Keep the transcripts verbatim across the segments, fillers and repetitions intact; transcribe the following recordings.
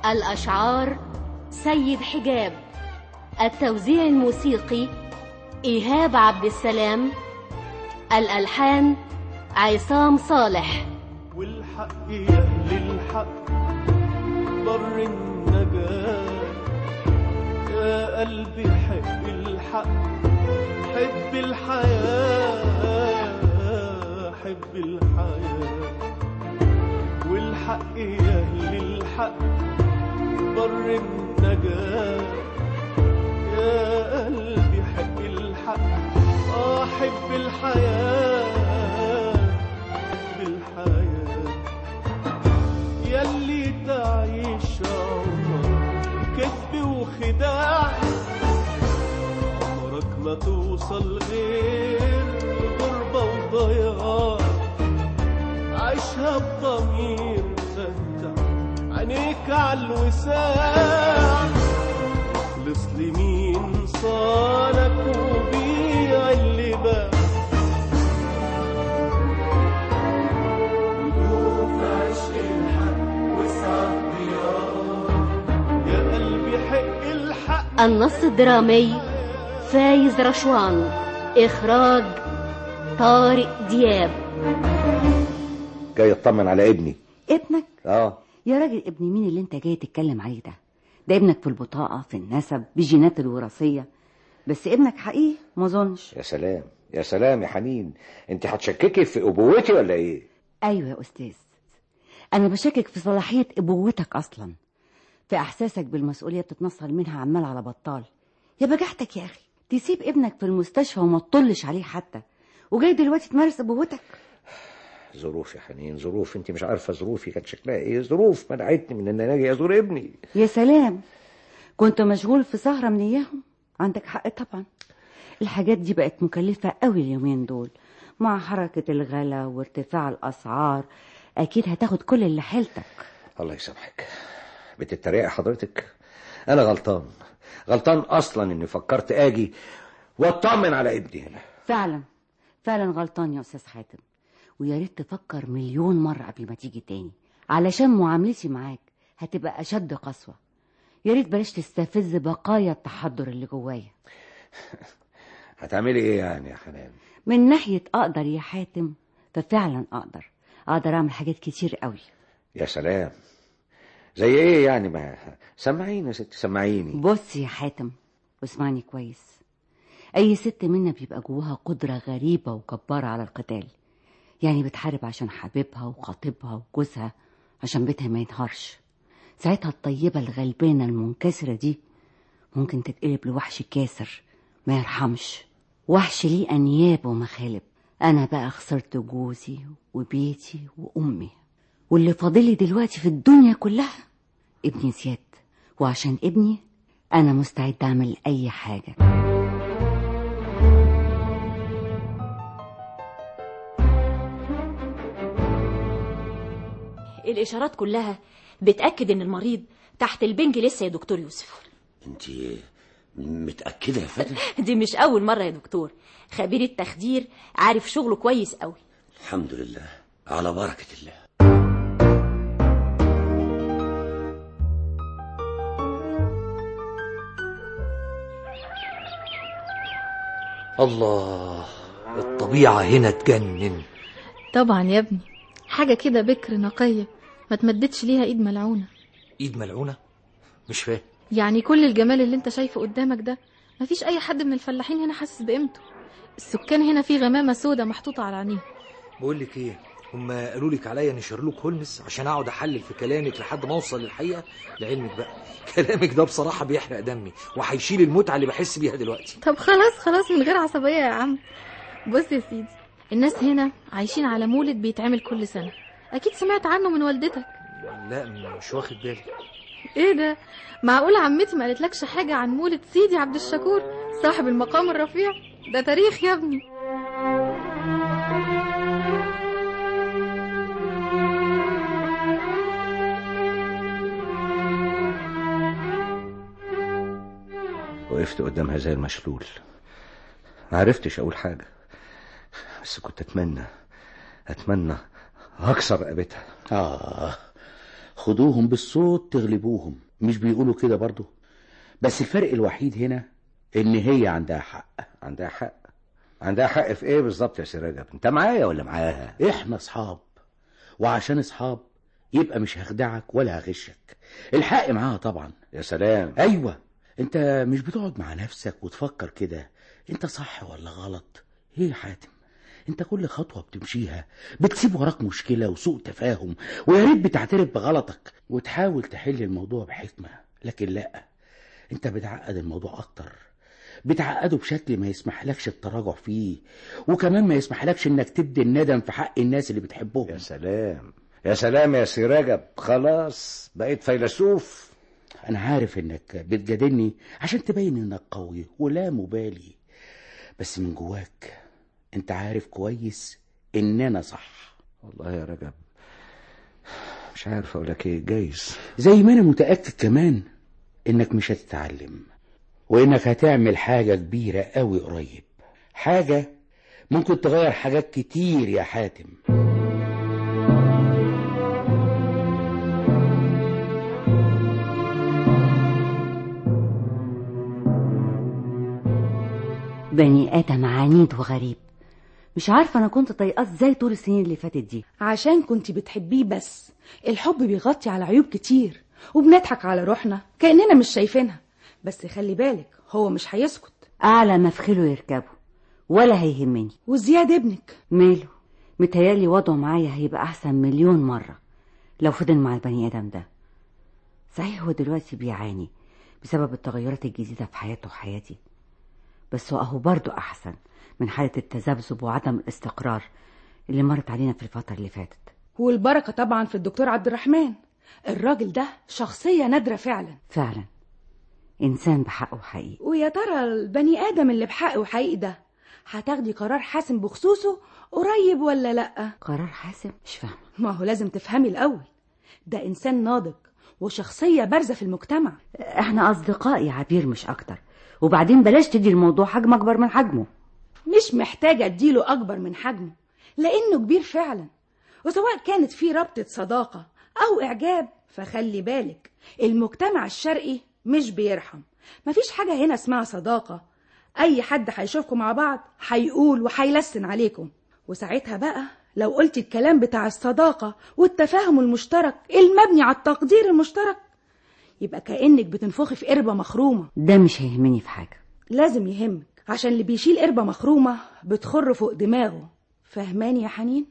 الأشعار سيد حجاب. التوزيع الموسيقي إيهاب عبد السلام. الألحان عصام صالح. والحق يا أهل الحق ضر النجاة، يا قلبي حب الحق، حب الحياة، حب الحياة. والحق يا أهل الحق ضر النجاة، يا قلبي حب الحق، آه حب الحياة، حب الحياة. ياللي تعيش عمرك كذب وخداع، عمرك ما توصل غير غربة وضياع. عيشها بضمير فتح عينيك عالوساع، خلص لمين صالك وبيع اللي باع. وقوف عشق الحق واسعد ضياء، يا قلبي حق الحق. النص الدرامي فايز رشوان. إخراج طارق دياب. جاي اطمن على ابني. ابنك؟ اه يا راجل، ابن مين اللي انت جاي تتكلم عليه ده؟ ده ابنك في البطاقة، في النسب، بالجينات الوراثية، بس ابنك حقيقي ما اظنش. يا سلام يا سلام يا حنين، انت هتشككي في ابوتي ولا ايه؟ ايوه يا استاذ، انا بشكك في صلاحية ابوتك اصلا، في احساسك بالمسؤولية بتتنصل منها عمال على بطال. يا بجحتك يا اخي، تسيب ابنك في المستشفى وما تطلش عليه حتى، وجاي دلوقتي تمارس ابوتك. ظروف يا حنين، ظروف. انت مش عارفه ظروفي كانت شكلها ايه. ظروف منعتني من ان انا اجي ازور ابني. يا سلام، كنت مشغول في سهرة من اياهم. عندك حق طبعا، الحاجات دي بقت مكلفة قوي اليومين دول مع حركة الغلا وارتفاع الاسعار، اكيد هتاخد كل اللي حيلتك. الله يسامحك، بتتريقي حضرتك؟ انا غلطان غلطان اصلا اني فكرت اجي واطمن على ابني هنا. فعلا فعلا غلطان يا استاذ حاتم، ويا ريت تفكر مليون مرة قبل ما تيجي تاني، علشان معاملتي معاك هتبقى أشد قسوة. يا ريت بلاش تستفز بقايا التحضر اللي جوايا. هتعملي ايه يعني يا حنان؟ من ناحية أقدر يا حاتم، ففعلا أقدر أقدر أعمل حاجات كتير قوي. يا سلام، زي ايه يعني؟ ما سمعيني يا ست، سمعيني. بص يا حاتم واسمعني كويس، أي ست منا بيبقى جواها قدرة غريبة وجبارة على القتال. يعني بتحارب عشان حبيبها وخطيبها وجوزها، عشان بيتها ما ينهارش. ساعتها الطيبة الغلبانة المنكسرة دي ممكن تتقلب لوحش كاسر ما يرحمش، وحش ليه أنياب ومخالب. أنا بقى خسرت جوزي وبيتي وأمي، واللي فاضلي دلوقتي في الدنيا كلها ابني زياد، وعشان ابني أنا مستعد أعمل أي حاجة. الإشارات كلها بتأكد إن المريض تحت البنج لسه يا دكتور يوسف. انت متأكدة يا فندم؟ دي مش أول مرة يا دكتور، خبير التخدير عارف شغله كويس قوي. الحمد لله، على بركة الله. الله، الطبيعة هنا تجنن. طبعا يا ابني، حاجة كده بكر نقية ما تمددش ليها ايد ملعونة. ايد ملعونة؟ مش فاهم. يعني كل الجمال اللي انت شايفه قدامك ده مفيش اي حد من الفلاحين هنا حاسس بقيمته. السكان هنا في غمامة سودة محطوطة على عينيهم. بقول لك ايه، هم قالوا لك عليا اني شيرلوك هولمز عشان اقعد احلل في كلامك لحد ما اوصل للحقيقة. لعلمك بقى كلامك ده بصراحة بيحرق دمي وهيشيل المتعة اللي بحس بيها دلوقتي. طب خلاص خلاص من غير عصبية يا عم. بص يا سيدي، الناس هنا عايشين على مولد بيتعمل كل سنة، اكيد سمعت عنه من والدتك. لا مش واخد بالي. ايه ده، معقول عمتي ما قالتلكش حاجة عن مولد سيدي عبد الشكور صاحب المقام الرفيع ده؟ تاريخ يا ابني. وقفت قدام هذا المشلول، ما عرفتش اقول حاجة، بس كنت اتمنى اتمنى اكسر رقبتها. اه خدوهم بالصوت تغلبوهم، مش بيقولوا كده برضو؟ بس الفرق الوحيد هنا ان هي عندها حق. عندها حق؟ عندها حق في ايه بالظبط يا سي رجب؟ انت معايا ولا معاها؟ احنا اصحاب، وعشان اصحاب يبقى مش هخدعك ولا هغشك. الحق معاها طبعا. يا سلام. ايوه، انت مش بتقعد مع نفسك وتفكر كده انت صح ولا غلط؟ ايه يا حاتم، انت كل خطوة بتمشيها بتسيب وراك مشكلة وسوء تفاهم، ويا ريت بتعترف بغلطك وتحاول تحل الموضوع بحكمة. لكن لا، انت بتعقد الموضوع اكتر، بتعقده بشكل ما يسمحلكش التراجع فيه، وكمان ما يسمحلكش انك تبدي الندم في حق الناس اللي بتحبهم. يا سلام يا سلام يا سي رجب، خلاص بقيت فيلسوف. انا عارف انك بتجادلني عشان تبين انك قوي ولا مبالي، بس من جواك انت عارف كويس ان انا صح. والله يا رجب مش عارف اقولك ايه. جايز زي ما انا متأكد كمان انك مش هتتعلم، وانك هتعمل حاجة كبيرة قوي قريب، حاجة ممكن تغير حاجات كتير يا حاتم. بني آدم عنيد وغريب، مش عارفة أنا كنت طايقاه ازاي طول السنين اللي فاتت دي. عشان كنت بتحبيه، بس الحب بيغطي على عيوب كتير، وبنضحك على روحنا كأننا مش شايفينها. بس خلي بالك، هو مش هيسكت. أعلى مفخله يركبه ولا هيهمني. وزياد ابنك ماله؟ متهيالي وضعه معايا هيبقى أحسن مليون مرة لو فضل مع البني آدم ده. صحيح هو دلوقتي بيعاني بسبب التغيرات الجديدة في حياته وحياتي، بس هو أهو برضو أحسن من حالة التذبذب وعدم الاستقرار اللي مرت علينا في الفترة اللي فاتت. والبركة طبعا في الدكتور عبد الرحمن. الراجل ده شخصية نادرة فعلا. فعلا إنسان بحقه حقيقي. ويا ترى البني آدم اللي بحقه حقيقي ده هتاخدي قرار حاسم بخصوصه قريب ولا لأ؟ قرار حاسم؟ مش فاهمة. ما هو لازم تفهمي الأول، ده إنسان ناضج وشخصية بارزة في المجتمع. احنا أصدقاء يا عبير مش أكتر، وبعدين بلاش تدي الموضوع حجم أكبر من حجمه. مش محتاجة اديله أكبر من حجمه، لأنه كبير فعلا. وسواء كانت فيه ربطة صداقة أو إعجاب، فخلي بالك المجتمع الشرقي مش بيرحم. مفيش حاجة هنا اسمها صداقة. أي حد هيشوفكم مع بعض هيقول وهيلسن عليكم، وساعتها بقى لو قلت الكلام بتاع الصداقة والتفاهم المشترك المبني على التقدير المشترك، يبقى كأنك بتنفخي في قربة مخرومة. ده مش هيهمني في حاجة. لازم يهمك، عشان اللي بيشيل قربة مخرومة بتخر فوق دماغه. فهماني يا حنين؟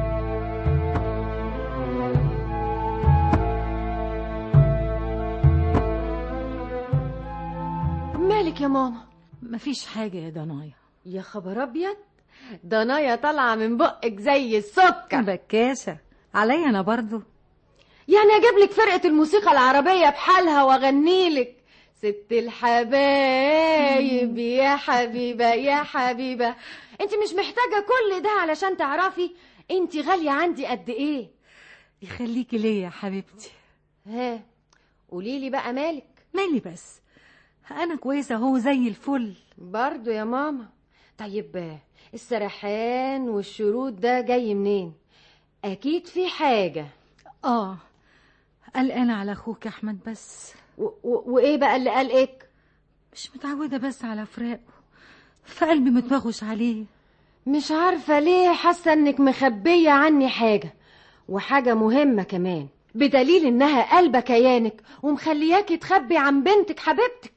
مالك يا ماما؟ مفيش حاجة يا دنايا. يا خبر ابيض، دنايا طالعة من بقك زي السكر. بكاسة عليا انا برضو. يعني اجيب لك فرقة الموسيقى العربية بحالها واغني لك ست الحبايب يا حبيبة يا حبيبة؟ انت مش محتاجة كل ده علشان تعرفي انت غالية عندي قد ايه. يخليكي ليا يا حبيبتي. ها قوليلي بقى مالك؟ مالي بس، انا كويسة اهو زي الفل برضو يا ماما. طيب السرحان والشرود ده جاي منين؟ اكيد في حاجة. اه قلقانة على اخوك احمد بس. وايه بقى اللي قلقك؟ مش متعودة بس على فراقه، فقلبي متوغش عليه. مش عارفة ليه حاسة انك مخبية عني حاجة، وحاجة مهمة كمان، بدليل انها قلبة كيانك ومخلياكي تخبي عن بنتك حبيبتك.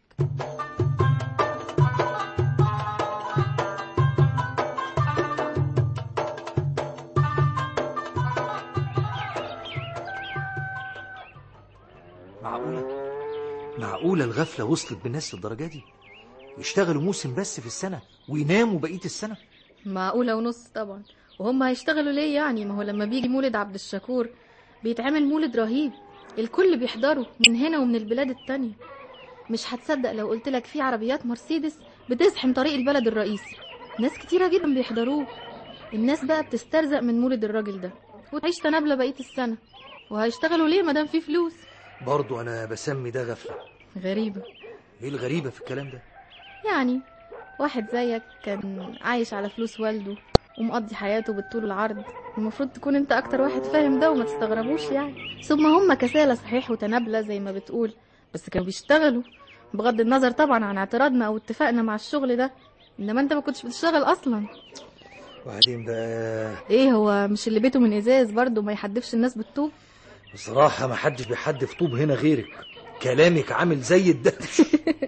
معقولة معقولة الغفلة وصلت بالناس للدرجة دي؟ يشتغلوا موسم بس في السنة ويناموا بقية السنة؟ معقولة ونص طبعا. وهم هيشتغلوا ليه يعني؟ ما هو لما بيجي مولد عبد الشكور بيتعمل مولد رهيب، الكل بيحضروا من هنا ومن البلاد التانية. مش هتصدق لو قلتلك في عربيات مرسيدس بتزحم طريق البلد الرئيسي، ناس كتيرة جدا بيحضروه. الناس بقى بتسترزق من مولد الراجل ده وتعيش تنابلة بقية السنة. وهيشتغلوا ليه مادام في فلوس؟ برضو أنا بسمي ده غفلة. غريبة. إيه الغريبة في الكلام ده؟ يعني واحد زيك كان عايش على فلوس والده ومقضي حياته بالطول والعرض، المفروض تكون انت اكتر واحد فاهم ده وما تستغربوش يعني. ثم هم كسالى صحيح وتنابلة زي ما بتقول، بس كانوا بيشتغلوا بغض النظر طبعا عن اعتراضنا او اتفاقنا مع الشغل ده. انما انت ما كنتش بتشتغل اصلا. وبعدين بقى ايه، هو مش اللي بيته من ازاز برضه ما يحدفش الناس بالطوب؟ بصراحة ما حدش بيحدف طوب هنا غيرك، كلامك عامل زي الدهش.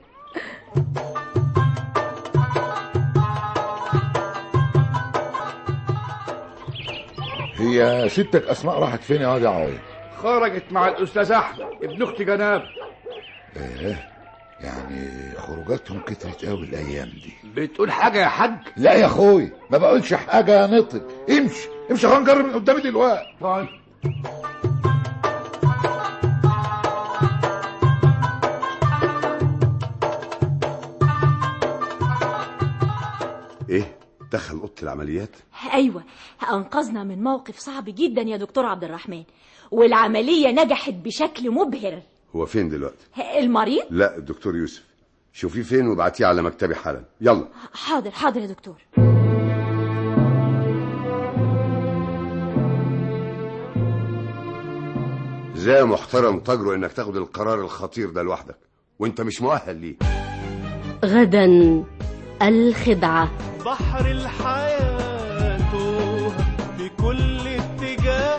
هي ستك اسماء راحت فين يا واد يا عوض؟ خرجت مع الاستاذ احمد ابن اختي جناب. ايه يعني خروجاتهم كترت قوي الايام دي. بتقول حاجه يا حاج؟ لا يا اخوي ما بقولش حاجه يا نطق. امشي امشي خلينا نجرب من قدامي دلوقتي. طيب ايه دخل اوضه العمليات؟ ايوه، انقذنا من موقف صعب جدا يا دكتور عبد الرحمن، والعمليه نجحت بشكل مبهر. هو فين دلوقتي؟ المريض؟ لا الدكتور يوسف، شوفيه فين وابعتيه على مكتبي حالا. يلا. حاضر حاضر يا دكتور. ازاي محترم تجرؤ انك تاخد القرار الخطير ده لوحدك وانت مش مؤهل ليه؟ غدا الخدعة. بحر الحياة في كل اتجاه،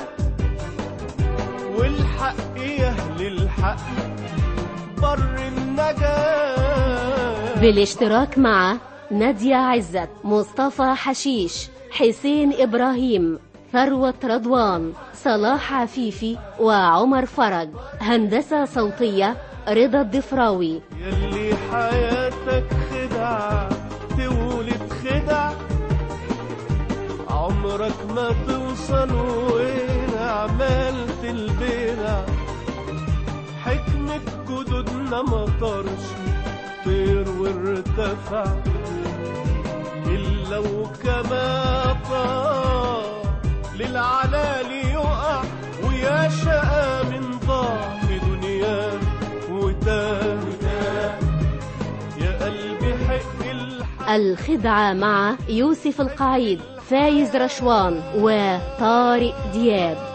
والحق يهل الحق بر النجاة. بالاشتراك مع نادية عزت، مصطفى حشيش، حسين إبراهيم، ثروة رضوان، صلاح عفيفي، وعمر فرج. هندسة صوتية رضا الضفراوي. يلي حياتك خدعة تولد خدع، عمرك ما توصل وين عملت البدع. حكمة جدودنا ما طارش طير وارتفع، إلا وكما طار للعلالي يقع، ويا شقى من ضاع في دنياه وتاه. يا قلبي حق الحق. الخدعة مع يوسف القعيد، فايز رشوان، وطارق دياب.